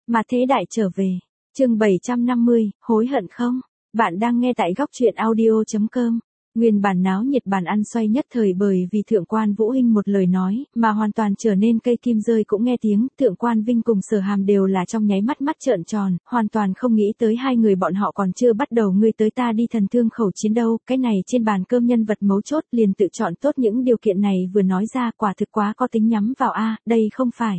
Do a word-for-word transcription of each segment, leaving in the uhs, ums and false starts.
Mà thế đại trở về. Chương bảy trăm năm mươi, hối hận không? Bạn đang nghe tại góc truyện audio chấm com. Nguyên bản náo nhiệt bàn ăn xoay nhất thời bởi vì Thượng quan Vũ Hinh một lời nói, mà hoàn toàn trở nên cây kim rơi cũng nghe tiếng. Thượng quan Vinh cùng Sở Hàm đều là trong nháy mắt mắt trợn tròn, hoàn toàn không nghĩ tới hai người bọn họ còn chưa bắt đầu ngươi tới ta đi thần thương khẩu chiến đâu. Cái này trên bàn cơm nhân vật mấu chốt liền tự chọn tốt những điều kiện này vừa nói ra, quả thực quá có tính nhắm vào a, đây không phải.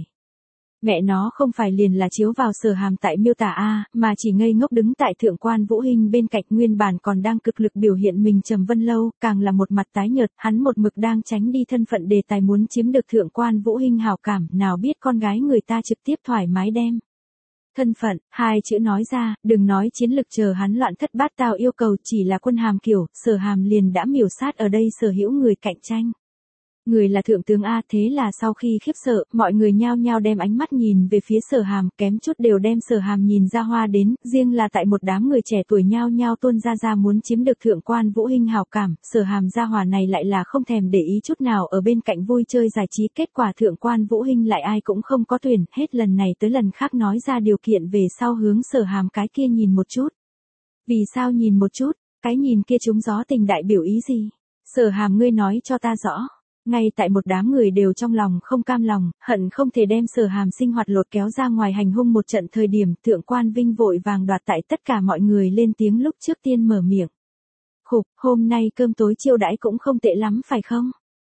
Mẹ nó không phải liền là chiếu vào Sở Hàm tại miêu tả a, mà chỉ ngây ngốc đứng tại Thượng quan Vũ Hinh bên cạnh. Nguyên bản còn đang cực lực biểu hiện mình Trầm Vân Lâu, càng là một mặt tái nhợt, hắn một mực đang tránh đi thân phận đề tài muốn chiếm được Thượng quan Vũ Hinh hảo cảm, nào biết con gái người ta trực tiếp thoải mái đem thân phận, hai chữ nói ra, đừng nói chiến lực chờ hắn loạn thất bát tao yêu cầu, chỉ là quân hàm kiểu, Sở Hàm liền đã miểu sát ở đây sở hữu người cạnh tranh. Người là thượng tướng A, thế là sau khi khiếp sợ, mọi người nhao nhao đem ánh mắt nhìn về phía Sở Hàm, kém chút đều đem Sở Hàm nhìn ra hoa đến, riêng là tại một đám người trẻ tuổi nhao nhao tuôn ra ra muốn chiếm được Thượng quan Vũ Hinh hảo cảm, Sở Hàm gia hỏa này lại là không thèm để ý chút nào ở bên cạnh vui chơi giải trí, kết quả Thượng quan Vũ Hinh lại ai cũng không có tuyển, hết lần này tới lần khác nói ra điều kiện về sau hướng Sở Hàm cái kia nhìn một chút. Vì sao nhìn một chút, cái nhìn kia trúng gió tình đại biểu ý gì? Sở Hàm ngươi nói cho ta rõ. Ngay tại một đám người đều trong lòng không cam lòng, hận không thể đem Sở Hàm sinh hoạt lột kéo ra ngoài hành hung một trận thời điểm, Thượng quan Vinh vội vàng đoạt tại tất cả mọi người lên tiếng lúc trước tiên mở miệng. Khục, hôm nay cơm tối chiêu đãi cũng không tệ lắm phải không?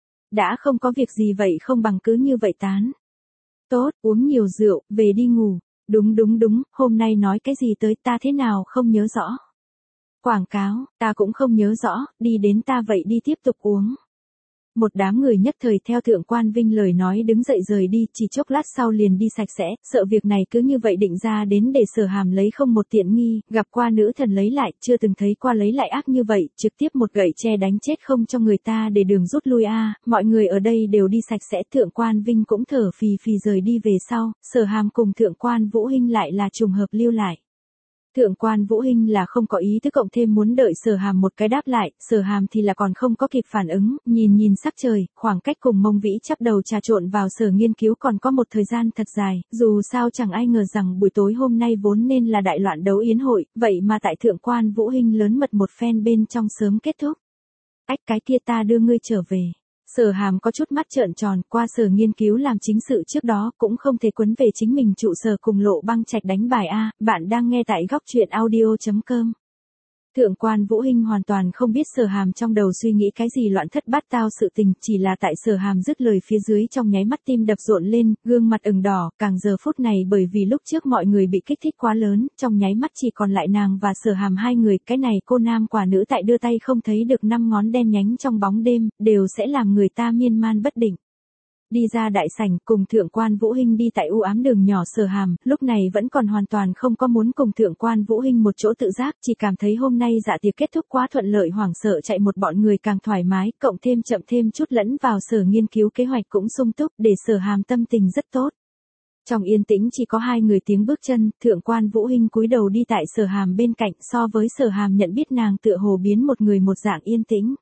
Đã không có việc gì vậy không bằng cứ như vậy tán. Tốt, uống nhiều rượu, về đi ngủ. Đúng đúng đúng, hôm nay nói cái gì tới ta thế nào không nhớ rõ. Quảng cáo, ta cũng không nhớ rõ, đi đến ta vậy đi tiếp tục uống. Một đám người nhất thời theo Thượng quan Vinh lời nói đứng dậy rời đi, chỉ chốc lát sau liền đi sạch sẽ, sợ việc này cứ như vậy định ra đến để Sở Hàm lấy không một tiện nghi, gặp qua nữ thần lấy lại, chưa từng thấy qua lấy lại ác như vậy, trực tiếp một gậy tre đánh chết không cho người ta để đường rút lui a. Mọi người ở đây đều đi sạch sẽ, Thượng quan Vinh cũng thở phì phì rời đi về sau, Sở Hàm cùng Thượng quan Vũ Hinh lại là trùng hợp lưu lại. Thượng quan Vũ Hinh là không có ý thức cộng thêm muốn đợi Sở Hàm một cái đáp lại, Sở Hàm thì là còn không có kịp phản ứng, nhìn nhìn sắc trời, khoảng cách cùng Mông Vĩ chắp đầu trà trộn vào sở nghiên cứu còn có một thời gian thật dài, dù sao chẳng ai ngờ rằng buổi tối hôm nay vốn nên là đại loạn đấu yến hội, vậy mà tại Thượng quan Vũ Hinh lớn mật một phen bên trong sớm kết thúc. Ách cái kia ta đưa ngươi trở về. Sở Hàm có chút mắt trợn tròn, qua sở nghiên cứu làm chính sự trước đó cũng không thể quấn về chính mình trụ sở cùng Lộ Băng Trạch đánh bài a. Bạn đang nghe tại góc truyện audio chấm com. Thượng quan Vũ Hinh hoàn toàn không biết Sở Hàm trong đầu suy nghĩ cái gì loạn thất bát tao sự tình, chỉ là tại Sở Hàm dứt lời phía dưới trong nháy mắt tim đập rộn lên, gương mặt ửng đỏ, càng giờ phút này bởi vì lúc trước mọi người bị kích thích quá lớn, trong nháy mắt chỉ còn lại nàng và Sở Hàm hai người, cái này cô nam quả nữ tại đưa tay không thấy được năm ngón đen nhánh trong bóng đêm, đều sẽ làm người ta miên man bất định. Đi ra đại sảnh, cùng Thượng quan Vũ Hinh đi tại u ám đường nhỏ, Sở Hàm lúc này vẫn còn hoàn toàn không có muốn cùng Thượng quan Vũ Hinh một chỗ tự giác, chỉ cảm thấy hôm nay dạ tiệc kết thúc quá thuận lợi, hoảng sợ chạy một bọn người càng thoải mái, cộng thêm chậm thêm chút lẫn vào sở nghiên cứu kế hoạch cũng sung túc, để Sở Hàm tâm tình rất tốt. Trong yên tĩnh chỉ có hai người tiếng bước chân, Thượng quan Vũ Hinh cúi đầu đi tại Sở Hàm bên cạnh, so với Sở Hàm nhận biết nàng tựa hồ biến một người một dạng yên tĩnh.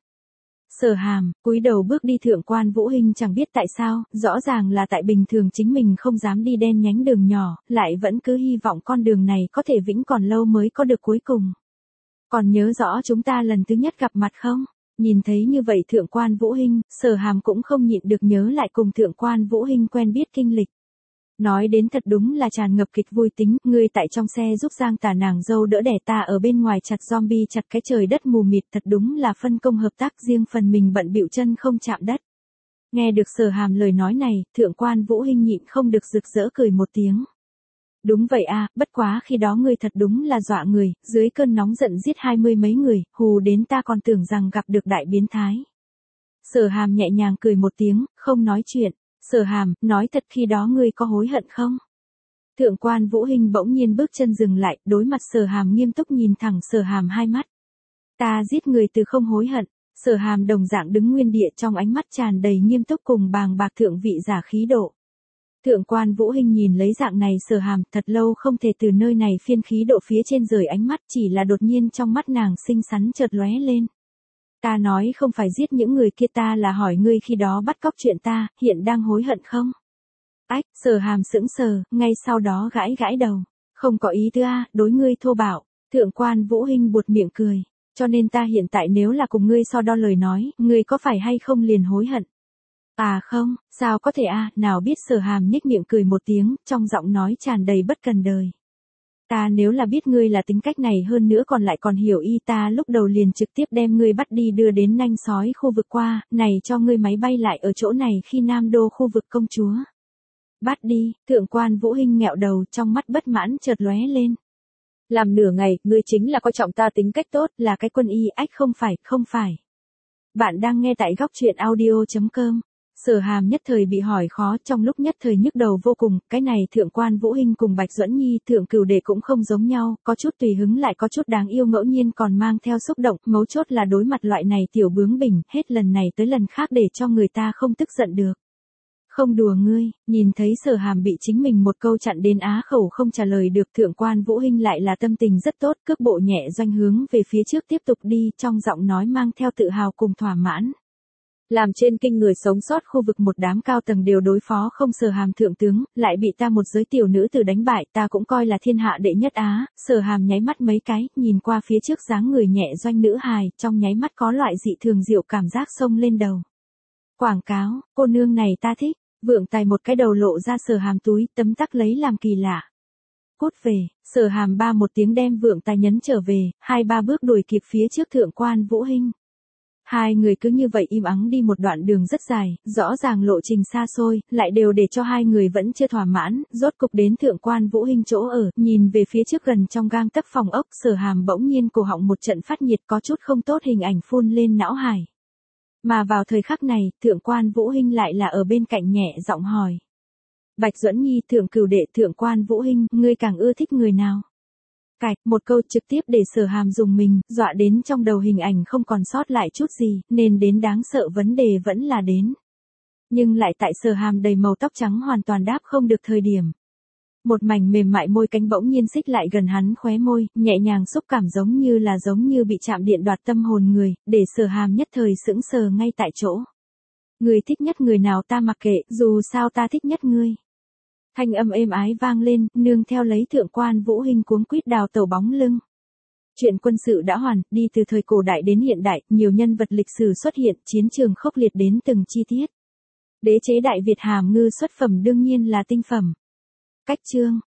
Sở Hàm, cúi đầu bước đi, Thượng quan Vũ Hinh chẳng biết tại sao, rõ ràng là tại bình thường chính mình không dám đi đen nhánh đường nhỏ, lại vẫn cứ hy vọng con đường này có thể vĩnh còn lâu mới có được cuối cùng. Còn nhớ rõ chúng ta lần thứ nhất gặp mặt không? Nhìn thấy như vậy Thượng quan Vũ Hinh, Sở Hàm cũng không nhịn được nhớ lại cùng Thượng quan Vũ Hinh quen biết kinh lịch. Nói đến thật đúng là tràn ngập kịch vui tính, ngươi tại trong xe giúp Giang Tả nàng dâu đỡ đẻ, ta ở bên ngoài chặt zombie chặt cái trời đất mù mịt, thật đúng là phân công hợp tác, riêng phần mình bận bịu chân không chạm đất. Nghe được Sở Hàm lời nói này, Thượng quan Vũ Hinh nhịn không được rực rỡ cười một tiếng. Đúng vậy a, bất quá khi đó ngươi thật đúng là dọa người, dưới cơn nóng giận giết hai mươi mấy người, hù đến ta còn tưởng rằng gặp được đại biến thái. Sở Hàm nhẹ nhàng cười một tiếng, không nói chuyện. Sở Hàm, nói thật khi đó ngươi có hối hận không? Thượng quan Vũ Hinh bỗng nhiên bước chân dừng lại, đối mặt Sở Hàm nghiêm túc nhìn thẳng Sở Hàm hai mắt. Ta giết người từ không hối hận. Sở Hàm đồng dạng đứng nguyên địa, trong ánh mắt tràn đầy nghiêm túc cùng bàng bạc thượng vị giả khí độ. Thượng quan Vũ Hinh nhìn lấy dạng này Sở Hàm, thật lâu không thể từ nơi này phiên khí độ phía trên rời ánh mắt, chỉ là đột nhiên trong mắt nàng xinh xắn chợt lóe lên. Ta nói không phải giết những người kia, ta là hỏi ngươi khi đó bắt cóc chuyện ta, hiện đang hối hận không? Ách, Sở Hàm sững sờ, ngay sau đó gãi gãi đầu. Không có ý tứ a, đối ngươi thô bạo. Thượng quan Vũ Hinh buột miệng cười. Cho nên ta hiện tại nếu là cùng ngươi so đo lời nói, ngươi có phải hay không liền hối hận? À không, sao có thể a, nào biết Sở Hàm nhếch miệng cười một tiếng, trong giọng nói tràn đầy bất cần đời. Ta nếu là biết ngươi là tính cách này hơn nữa còn lại còn hiểu y ta lúc đầu liền trực tiếp đem ngươi bắt đi đưa đến nanh sói khu vực qua, này cho ngươi máy bay lại ở chỗ này khi Nam Đô khu vực công chúa. Bắt đi, thượng quan Vũ Hinh nghẹo đầu trong mắt bất mãn chợt lóe lên. Làm nửa ngày, ngươi chính là coi trọng ta tính cách tốt, là cái quân y, ách không phải, không phải. Bạn đang nghe tại góc truyện audio chấm com. Sở Hàm nhất thời bị hỏi khó, trong lúc nhất thời nhức đầu vô cùng, cái này thượng quan Vũ Hinh cùng Bạch Duẫn Nhi thượng cửu đệ cũng không giống nhau, có chút tùy hứng lại có chút đáng yêu ngẫu nhiên còn mang theo xúc động, mấu chốt là đối mặt loại này tiểu bướng bỉnh, hết lần này tới lần khác để cho người ta không tức giận được. Không đùa ngươi, nhìn thấy Sở Hàm bị chính mình một câu chặn đến á khẩu không trả lời được, thượng quan Vũ Hinh lại là tâm tình rất tốt, cước bộ nhẹ doanh hướng về phía trước tiếp tục đi, trong giọng nói mang theo tự hào cùng thỏa mãn. Làm trên kinh người sống sót khu vực một đám cao tầng đều đối phó không Sở Hàm thượng tướng, lại bị ta một giới tiểu nữ tử đánh bại, ta cũng coi là thiên hạ đệ nhất á. Sở Hàm nháy mắt mấy cái, nhìn qua phía trước dáng người nhẹ doanh nữ hài, trong nháy mắt có loại dị thường diệu cảm giác xông lên đầu. Quảng cáo, cô nương này ta thích. Vượng Tài một cái đầu lộ ra Sở Hàm túi, tấm tắc lấy làm kỳ lạ. Cút về, Sở Hàm ba một tiếng đem Vượng Tài nhấn trở về, hai ba bước đuổi kịp phía trước thượng quan Vũ Hinh. Hai người cứ như vậy im ắng đi một đoạn đường rất dài, rõ ràng lộ trình xa xôi, lại đều để cho hai người vẫn chưa thỏa mãn, rốt cục đến thượng quan Vũ Hinh chỗ ở, nhìn về phía trước gần trong gang tấc phòng ốc, Sở Hàm bỗng nhiên cổ họng một trận phát nhiệt có chút không tốt hình ảnh phun lên não hải. Mà vào thời khắc này, thượng quan Vũ Hinh lại là ở bên cạnh nhẹ giọng hỏi. Bạch Duẫn Nhi thượng cửu đệ thượng quan Vũ Hinh, ngươi càng ưa thích người nào? Cạch, một câu trực tiếp để Sở Hàm dùng mình, dọa đến trong đầu hình ảnh không còn sót lại chút gì, nên đến đáng sợ vấn đề vẫn là đến. Nhưng lại tại Sở Hàm đầy màu tóc trắng hoàn toàn đáp không được thời điểm. Một mảnh mềm mại môi cánh bỗng nhiên xích lại gần hắn khóe môi, nhẹ nhàng xúc cảm giống như là giống như bị chạm điện đoạt tâm hồn người, để Sở Hàm nhất thời sững sờ ngay tại chỗ. Người thích nhất người nào ta mặc kệ, dù sao ta thích nhất ngươi. Thanh âm êm ái vang lên, nương theo lấy thượng quan Vũ Hinh cuống quýt đào tẩu bóng lưng. Chuyện quân sự đã hoàn, đi từ thời cổ đại đến hiện đại, nhiều nhân vật lịch sử xuất hiện, chiến trường khốc liệt đến từng chi tiết. Đế chế Đại Việt hàm ngư xuất phẩm đương nhiên là tinh phẩm. Cách chương,